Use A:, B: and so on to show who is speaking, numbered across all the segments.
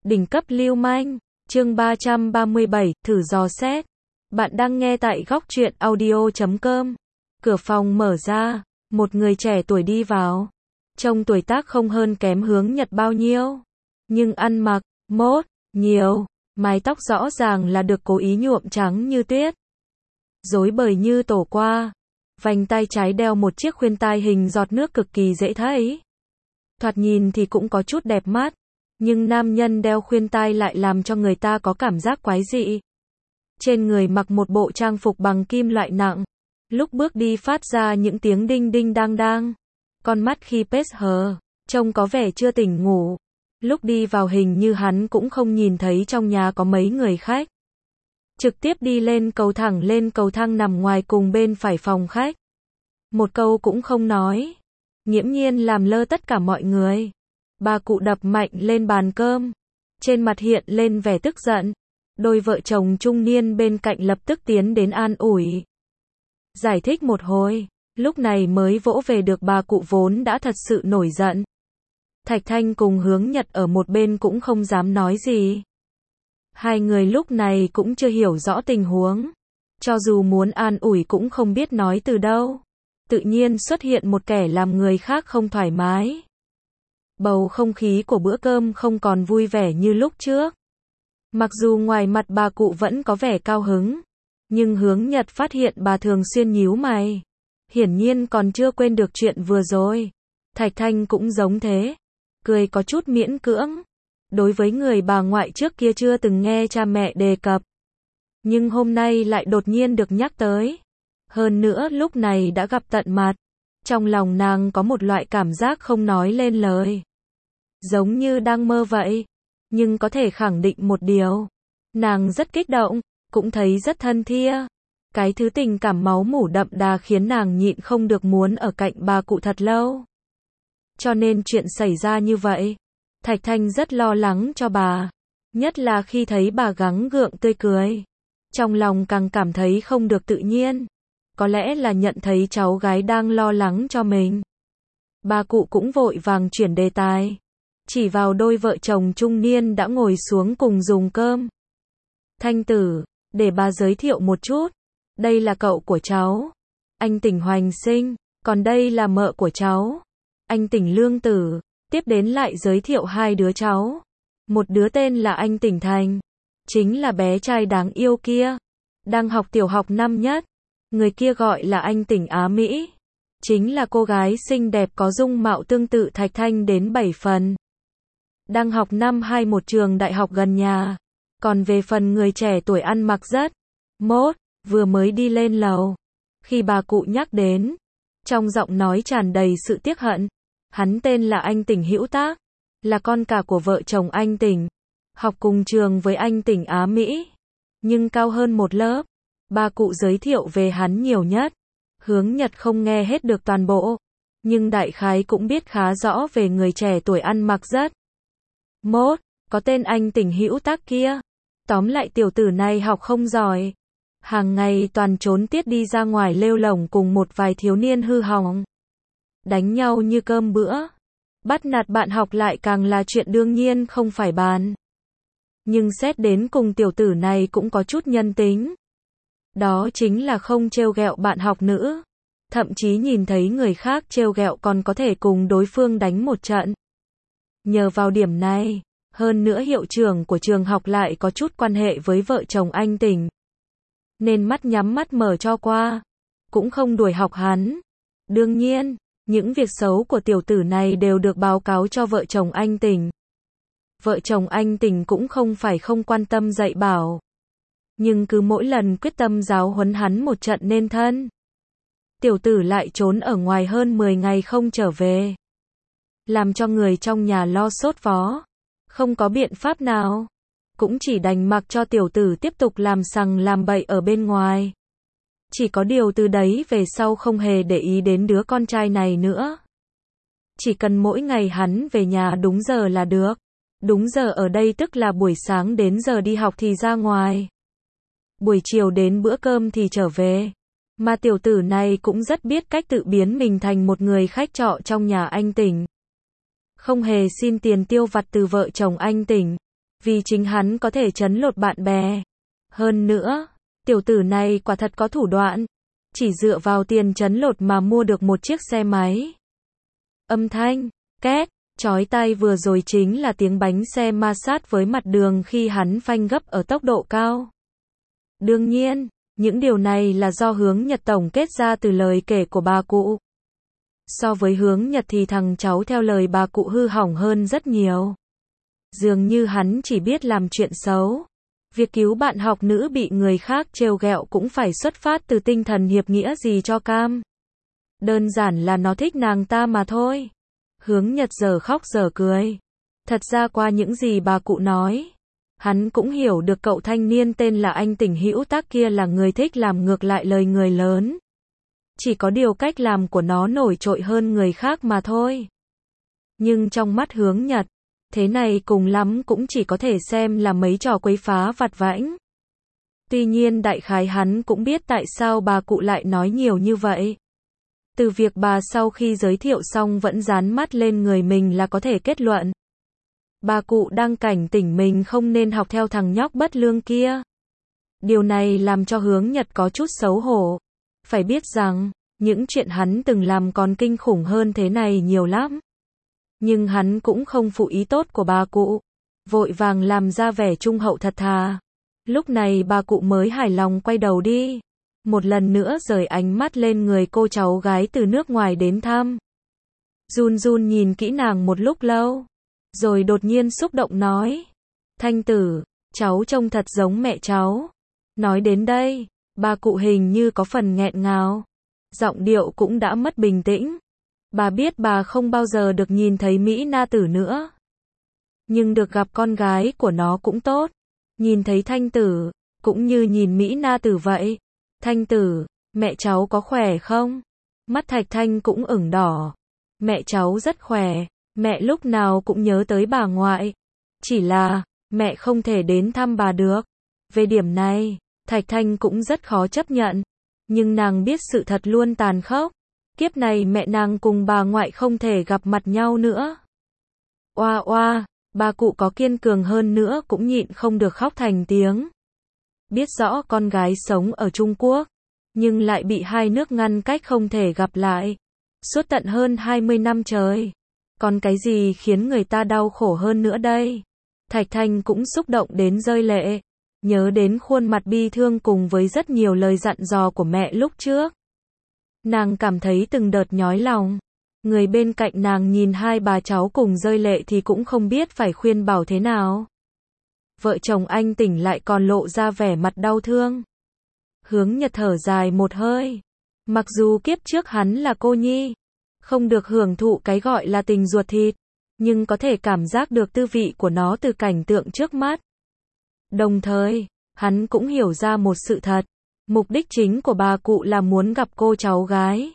A: Đỉnh cấp lưu manh, chương 337, thử dò xét. Bạn đang nghe tại góc truyện audio.com. Cửa phòng mở ra, một người trẻ tuổi đi vào. Trông tuổi tác không hơn kém Hướng Nhật bao nhiêu. Nhưng ăn mặc, mốt, nhiều, mái tóc rõ ràng là được cố ý nhuộm trắng như tuyết. Rối bời như tổ qua. Vành tay trái đeo một chiếc khuyên tai hình giọt nước cực kỳ dễ thấy. Thoạt nhìn thì cũng có chút đẹp mắt. Nhưng nam nhân đeo khuyên tai lại làm cho người ta có cảm giác quái dị. Trên người mặc một bộ trang phục bằng kim loại nặng. Lúc bước đi phát ra những tiếng đinh đinh đang đang. Con mắt khi pết hờ, trông có vẻ chưa tỉnh ngủ. Lúc đi vào hình như hắn cũng không nhìn thấy trong nhà có mấy người khách. Trực tiếp đi lên cầu thẳng lên cầu thang nằm ngoài cùng bên phải phòng khách. Một câu cũng không nói. Nghiễm nhiên làm lơ tất cả mọi người. Bà cụ đập mạnh lên bàn cơm. Trên mặt hiện lên vẻ tức giận. Đôi vợ chồng trung niên bên cạnh lập tức tiến đến an ủi. Giải thích một hồi, lúc này mới vỗ về được bà cụ vốn đã thật sự nổi giận. Thạch Thanh cùng Hướng Nhật ở một bên cũng không dám nói gì. Hai người lúc này cũng chưa hiểu rõ tình huống. Cho dù muốn an ủi cũng không biết nói từ đâu. Tự nhiên xuất hiện một kẻ làm người khác không thoải mái. Bầu không khí của bữa cơm không còn vui vẻ như lúc trước. Mặc dù ngoài mặt bà cụ vẫn có vẻ cao hứng, nhưng Hướng Nhật phát hiện bà thường xuyên nhíu mày. Hiển nhiên còn chưa quên được chuyện vừa rồi. Thạch Thanh cũng giống thế, cười có chút miễn cưỡng. Đối với người bà ngoại trước kia chưa từng nghe cha mẹ đề cập, nhưng hôm nay lại đột nhiên được nhắc tới. Hơn nữa lúc này đã gặp tận mặt. Trong lòng nàng có một loại cảm giác không nói lên lời. Giống như đang mơ vậy. Nhưng có thể khẳng định một điều. Nàng rất kích động, cũng thấy rất thân thia. Cái thứ tình cảm máu mủ đậm đà khiến nàng nhịn không được muốn ở cạnh bà cụ thật lâu. Cho nên chuyện xảy ra như vậy, Thạch Thanh rất lo lắng cho bà. Nhất là khi thấy bà gắng gượng tươi cười. Trong lòng càng cảm thấy không được tự nhiên. Có lẽ là nhận thấy cháu gái đang lo lắng cho mình. Bà cụ cũng vội vàng chuyển đề tài. Chỉ vào đôi vợ chồng trung niên đã ngồi xuống cùng dùng cơm. Thanh tử, để bà giới thiệu một chút. Đây là cậu của cháu, anh Tỉnh Hoành Sinh, còn đây là mợ của cháu, anh Tỉnh Lương Tử. Tiếp đến lại giới thiệu hai đứa cháu. Một đứa tên là anh Tỉnh Thành, chính là bé trai đáng yêu kia, đang học tiểu học năm nhất. Người kia gọi là anh Tỉnh Á Mỹ, chính là cô gái xinh đẹp có dung mạo tương tự Thạch Thanh đến 7 phần. Đang học năm 2 một trường đại học gần nhà. Còn về phần người trẻ tuổi ăn mặc rất mốt, vừa mới đi lên lầu. Khi bà cụ nhắc đến, trong giọng nói tràn đầy sự tiếc hận. Hắn tên là anh Tỉnh Hữu Tác, là con cả của vợ chồng anh Tỉnh. Học cùng trường với anh Tỉnh Á Mỹ, nhưng cao hơn một lớp. Bà cụ giới thiệu về hắn nhiều nhất. Hướng Nhật không nghe hết được toàn bộ, nhưng đại khái cũng biết khá rõ về người trẻ tuổi ăn mặc rất mốt, có tên anh Tỉnh Hữu Tác kia. Tóm lại tiểu tử này học không giỏi. Hàng ngày toàn trốn tiết đi ra ngoài lêu lổng cùng một vài thiếu niên hư hỏng. Đánh nhau như cơm bữa. Bắt nạt bạn học lại càng là chuyện đương nhiên không phải bàn. Nhưng xét đến cùng tiểu tử này cũng có chút nhân tính. Đó chính là không trêu ghẹo bạn học nữ. Thậm chí nhìn thấy người khác trêu ghẹo còn có thể cùng đối phương đánh một trận. Nhờ vào điểm này, hơn nữa hiệu trưởng của trường học lại có chút quan hệ với vợ chồng anh Tỉnh. Nên mắt nhắm mắt mở cho qua. Cũng không đuổi học hắn. Đương nhiên, những việc xấu của tiểu tử này đều được báo cáo cho vợ chồng anh Tỉnh. Vợ chồng anh Tỉnh cũng không phải không quan tâm dạy bảo. Nhưng cứ mỗi lần quyết tâm giáo huấn hắn một trận nên thân. Tiểu tử lại trốn ở ngoài hơn 10 ngày không trở về. Làm cho người trong nhà lo sốt vó. Không có biện pháp nào. Cũng chỉ đành mặc cho tiểu tử tiếp tục làm sằng làm bậy ở bên ngoài. Chỉ có điều từ đấy về sau không hề để ý đến đứa con trai này nữa. Chỉ cần mỗi ngày hắn về nhà đúng giờ là được. Đúng giờ ở đây tức là buổi sáng đến giờ đi học thì ra ngoài. Buổi chiều đến bữa cơm thì trở về. Mà tiểu tử này cũng rất biết cách tự biến mình thành một người khách trọ trong nhà anh Tỉnh. Không hề xin tiền tiêu vặt từ vợ chồng anh Tỉnh. vì chính hắn có thể trấn lột bạn bè. Hơn nữa, tiểu tử này quả thật có thủ đoạn, chỉ dựa vào tiền trấn lột mà mua được một chiếc xe máy. Âm thanh, két, chói tai vừa rồi chính là tiếng bánh xe ma sát với mặt đường khi hắn phanh gấp ở tốc độ cao. Đương nhiên, những điều này là do Hướng Nhật tổng kết ra từ lời kể của bà cụ. So với Hướng Nhật thì thằng cháu theo lời bà cụ hư hỏng hơn rất nhiều. Dường như hắn chỉ biết làm chuyện xấu. Việc cứu bạn học nữ bị người khác trêu ghẹo cũng phải xuất phát từ tinh thần hiệp nghĩa gì cho cam. Đơn giản là nó thích nàng ta mà thôi. Hướng Nhật giờ khóc giờ cười. Thật ra qua những gì bà cụ nói, hắn cũng hiểu được cậu thanh niên tên là anh Tỉnh Hữu Tác kia là người thích làm ngược lại lời người lớn. Chỉ có điều cách làm của nó nổi trội hơn người khác mà thôi. Nhưng trong mắt Hướng Nhật, thế này cùng lắm cũng chỉ có thể xem là mấy trò quấy phá vặt vãnh. Tuy nhiên đại khái hắn cũng biết tại sao bà cụ lại nói nhiều như vậy. Từ việc bà sau khi giới thiệu xong vẫn dán mắt lên người mình là có thể kết luận. Bà cụ đang cảnh tỉnh mình không nên học theo thằng nhóc bất lương kia. Điều này làm cho Hướng Nhật có chút xấu hổ. Phải biết rằng, những chuyện hắn từng làm còn kinh khủng hơn thế này nhiều lắm. Nhưng hắn cũng không phụ ý tốt của bà cụ. Vội vàng làm ra vẻ trung hậu thật thà. Lúc này bà cụ mới hài lòng quay đầu đi. Một lần nữa rời ánh mắt lên người cô cháu gái từ nước ngoài đến thăm. Run run nhìn kỹ nàng một lúc lâu. Rồi đột nhiên xúc động nói. Thanh tử, cháu trông thật giống mẹ cháu. Nói đến đây, bà cụ hình như có phần nghẹn ngào. Giọng điệu cũng đã mất bình tĩnh. Bà biết bà không bao giờ được nhìn thấy Mỹ Na Tử nữa. Nhưng được gặp con gái của nó cũng tốt. Nhìn thấy Thanh tử, cũng như nhìn Mỹ Na Tử vậy. Thanh tử, mẹ cháu có khỏe không? Mắt Thạch Thanh cũng ửng đỏ. Mẹ cháu rất khỏe, mẹ lúc nào cũng nhớ tới bà ngoại. Chỉ là, mẹ không thể đến thăm bà được. Về điểm này, Thạch Thanh cũng rất khó chấp nhận. Nhưng nàng biết sự thật luôn tàn khốc. Kiếp này mẹ nàng cùng bà ngoại không thể gặp mặt nhau nữa. Oa oa, bà cụ có kiên cường hơn nữa cũng nhịn không được khóc thành tiếng. Biết rõ con gái sống ở Trung Quốc, nhưng lại bị hai nước ngăn cách không thể gặp lại. Suốt tận hơn 20 năm trời. Còn cái gì khiến người ta đau khổ hơn nữa đây? Thạch Thanh cũng xúc động đến rơi lệ. Nhớ đến khuôn mặt bi thương cùng với rất nhiều lời dặn dò của mẹ lúc trước. Nàng cảm thấy từng đợt nhói lòng. Người bên cạnh nàng nhìn hai bà cháu cùng rơi lệ thì cũng không biết phải khuyên bảo thế nào. Vợ chồng anh Tỉnh lại còn lộ ra vẻ mặt đau thương. Hướng Nhật thở dài một hơi. Mặc dù kiếp trước hắn là cô nhi, không được hưởng thụ cái gọi là tình ruột thịt, nhưng có thể cảm giác được tư vị của nó từ cảnh tượng trước mắt. Đồng thời, hắn cũng hiểu ra một sự thật. Mục đích chính của bà cụ là muốn gặp cô cháu gái.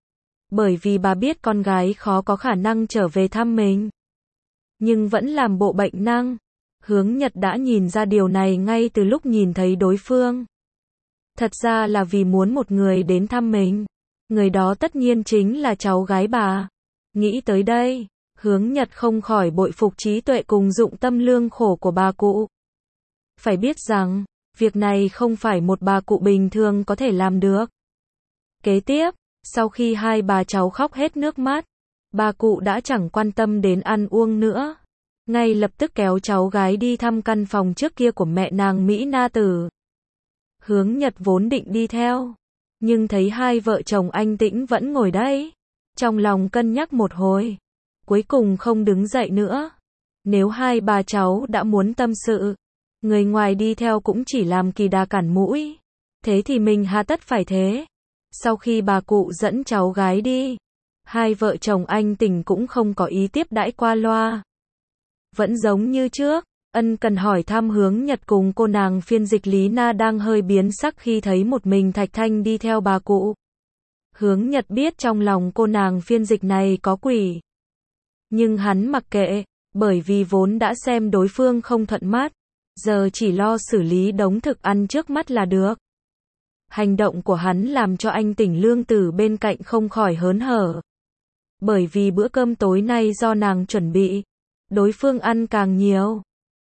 A: Bởi vì bà biết con gái khó có khả năng trở về thăm mình. Nhưng vẫn làm bộ bệnh năng. Hướng Nhật đã nhìn ra điều này ngay từ lúc nhìn thấy đối phương. Thật ra là vì muốn một người đến thăm mình. Người đó tất nhiên chính là cháu gái bà. Nghĩ tới đây, Hướng Nhật không khỏi bội phục trí tuệ cùng dụng tâm lương khổ của bà cụ. Phải biết rằng, việc này không phải một bà cụ bình thường có thể làm được. Kế tiếp, sau khi hai bà cháu khóc hết nước mắt, bà cụ đã chẳng quan tâm đến ăn uống nữa. Ngay lập tức kéo cháu gái đi thăm căn phòng trước kia của mẹ nàng Mỹ Na Tử. Hướng Nhật vốn định đi theo, nhưng thấy hai vợ chồng anh Tĩnh vẫn ngồi đấy. Trong lòng cân nhắc một hồi, cuối cùng không đứng dậy nữa. Nếu hai bà cháu đã muốn tâm sự, người ngoài đi theo cũng chỉ làm kỳ đà cản mũi. Thế thì mình hà tất phải thế. Sau khi bà cụ dẫn cháu gái đi, hai vợ chồng anh Tỉnh cũng không có ý tiếp đãi qua loa. Vẫn giống như trước, ân cần hỏi thăm Hướng Nhật cùng cô nàng phiên dịch Lý Na đang hơi biến sắc khi thấy một mình Thạch Thanh đi theo bà cụ. Hướng Nhật biết trong lòng cô nàng phiên dịch này có quỷ. Nhưng hắn mặc kệ, bởi vì vốn đã xem đối phương không thuận mắt, giờ chỉ lo xử lý đống thực ăn trước mắt là được. Hành động của hắn làm cho anh Tỉnh Lương Tử bên cạnh không khỏi hớn hở. Bởi vì bữa cơm tối nay do nàng chuẩn bị, đối phương ăn càng nhiều.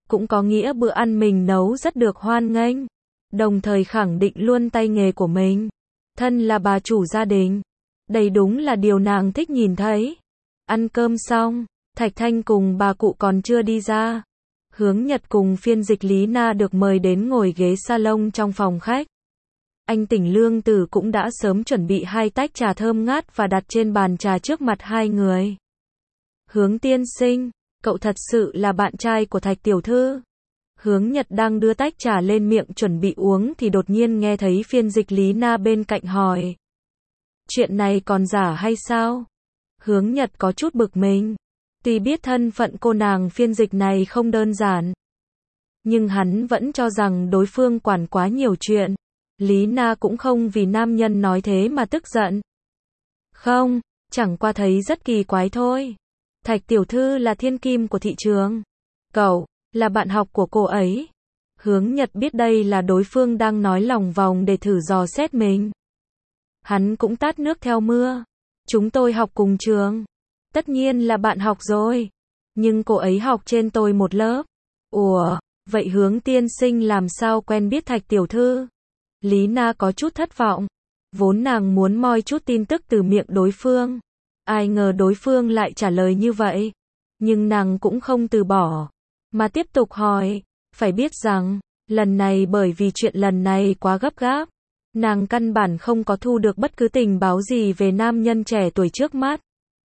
A: cũng có nghĩa bữa ăn mình nấu rất được hoan nghênh, đồng thời khẳng định luôn tay nghề của mình. Thân là bà chủ gia đình, đây đúng là điều nàng thích nhìn thấy. Ăn cơm xong, Thạch Thanh cùng bà cụ còn chưa đi ra. Hướng Nhật cùng phiên dịch Lý Na được mời đến ngồi ghế salon trong phòng khách. Anh Tỉnh Lương Tử cũng đã sớm chuẩn bị 2 tách trà thơm ngát và đặt trên bàn trà trước mặt hai người. Hướng tiên sinh, cậu thật sự là bạn trai của Thạch tiểu thư. Hướng Nhật đang đưa tách trà lên miệng chuẩn bị uống thì đột nhiên nghe thấy phiên dịch Lý Na bên cạnh hỏi. Chuyện này còn giả hay sao? Hướng Nhật có chút bực mình. Tuy biết thân phận cô nàng phiên dịch này không đơn giản, nhưng hắn vẫn cho rằng đối phương quản quá nhiều chuyện. Lý Na cũng không vì nam nhân nói thế mà tức giận. Không, chẳng qua thấy rất kỳ quái thôi. Thạch tiểu thư là thiên kim của thị trường. Cậu, là bạn học của cô ấy. Hướng Nhật biết đây là đối phương đang nói lòng vòng để thử dò xét mình. Hắn cũng tát nước theo mưa. Chúng tôi học cùng trường. Tất nhiên là bạn học rồi. Nhưng cô ấy học trên tôi một lớp. Ủa, vậy Hướng tiên sinh làm sao quen biết Thạch tiểu thư? Lý Na có chút thất vọng. Vốn nàng muốn moi chút tin tức từ miệng đối phương. Ai ngờ đối phương lại trả lời như vậy. Nhưng nàng cũng không từ bỏ, mà tiếp tục hỏi. Phải biết rằng, lần này bởi vì chuyện lần này quá gấp gáp, nàng căn bản không có thu được bất cứ tình báo gì về nam nhân trẻ tuổi trước mắt.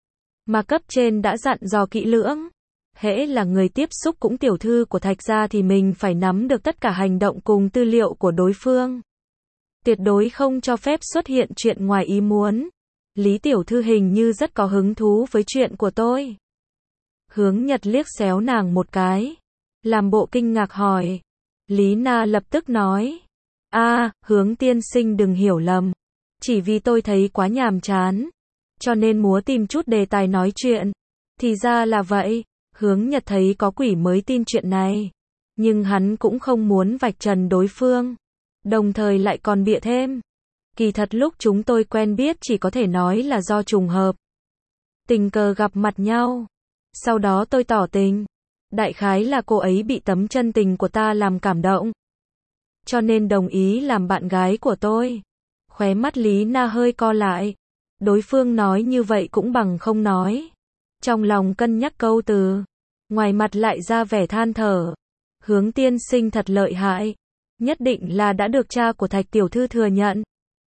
A: Mà cấp trên đã dặn dò kỹ lưỡng. Hễ là người tiếp xúc cũng tiểu thư của Thạch gia thì mình phải nắm được tất cả hành động cùng tư liệu của đối phương. Tuyệt đối không cho phép xuất hiện chuyện ngoài ý muốn. Lý tiểu thư hình như rất có hứng thú với chuyện của tôi. Hướng Nhật liếc xéo nàng một cái, làm bộ kinh ngạc hỏi. Lý Na lập tức nói. Hướng tiên sinh đừng hiểu lầm. Chỉ vì tôi thấy quá nhàm chán, cho nên muốn tìm chút đề tài nói chuyện. Thì ra là vậy. Hướng Nhật thấy có quỷ mới tin chuyện này. Nhưng hắn cũng không muốn vạch trần đối phương. Đồng thời lại còn bịa thêm. Kỳ thật lúc chúng tôi quen biết chỉ có thể nói là do trùng hợp. Tình cờ gặp mặt nhau. Sau đó tôi tỏ tình. Đại khái là cô ấy bị tấm chân tình của ta làm cảm động, cho nên đồng ý làm bạn gái của tôi. Khóe mắt Lý Na hơi co lại. Đối phương nói như vậy cũng bằng không nói. Trong lòng cân nhắc câu từ, ngoài mặt lại ra vẻ than thở. Hướng tiên sinh thật lợi hại. Nhất định là đã được cha của Thạch tiểu thư thừa nhận.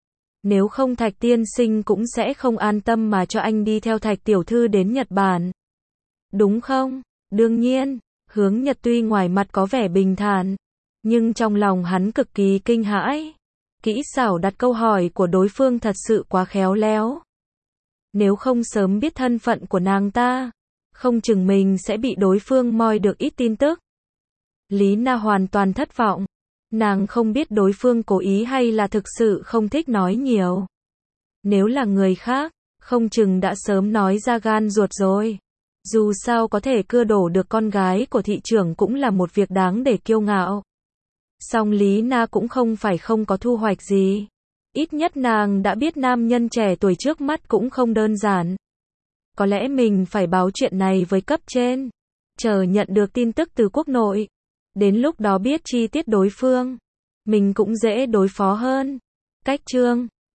A: Nếu không Thạch tiên sinh cũng sẽ không an tâm mà cho anh đi theo Thạch tiểu thư đến Nhật Bản. Đúng không? Đương nhiên, Hướng Nhật tuy ngoài mặt có vẻ bình thản, nhưng trong lòng hắn cực kỳ kinh hãi. Kỹ xảo đặt câu hỏi của đối phương thật sự quá khéo léo. Nếu không sớm biết thân phận của nàng ta, không chừng mình sẽ bị đối phương moi được ít tin tức. Lý Na hoàn toàn thất vọng. Nàng không biết đối phương cố ý hay là thực sự không thích nói nhiều. Nếu là người khác, không chừng đã sớm nói ra gan ruột rồi. Dù sao có thể cưa đổ được con gái của thị trưởng cũng là một việc đáng để kiêu ngạo. Song Lý Na cũng không phải không có thu hoạch gì. Ít nhất nàng đã biết nam nhân trẻ tuổi trước mắt cũng không đơn giản. Có lẽ mình phải báo chuyện này với cấp trên, chờ nhận được tin tức từ quốc nội. Đến lúc đó biết chi tiết đối phương, mình cũng dễ đối phó hơn. Cách chương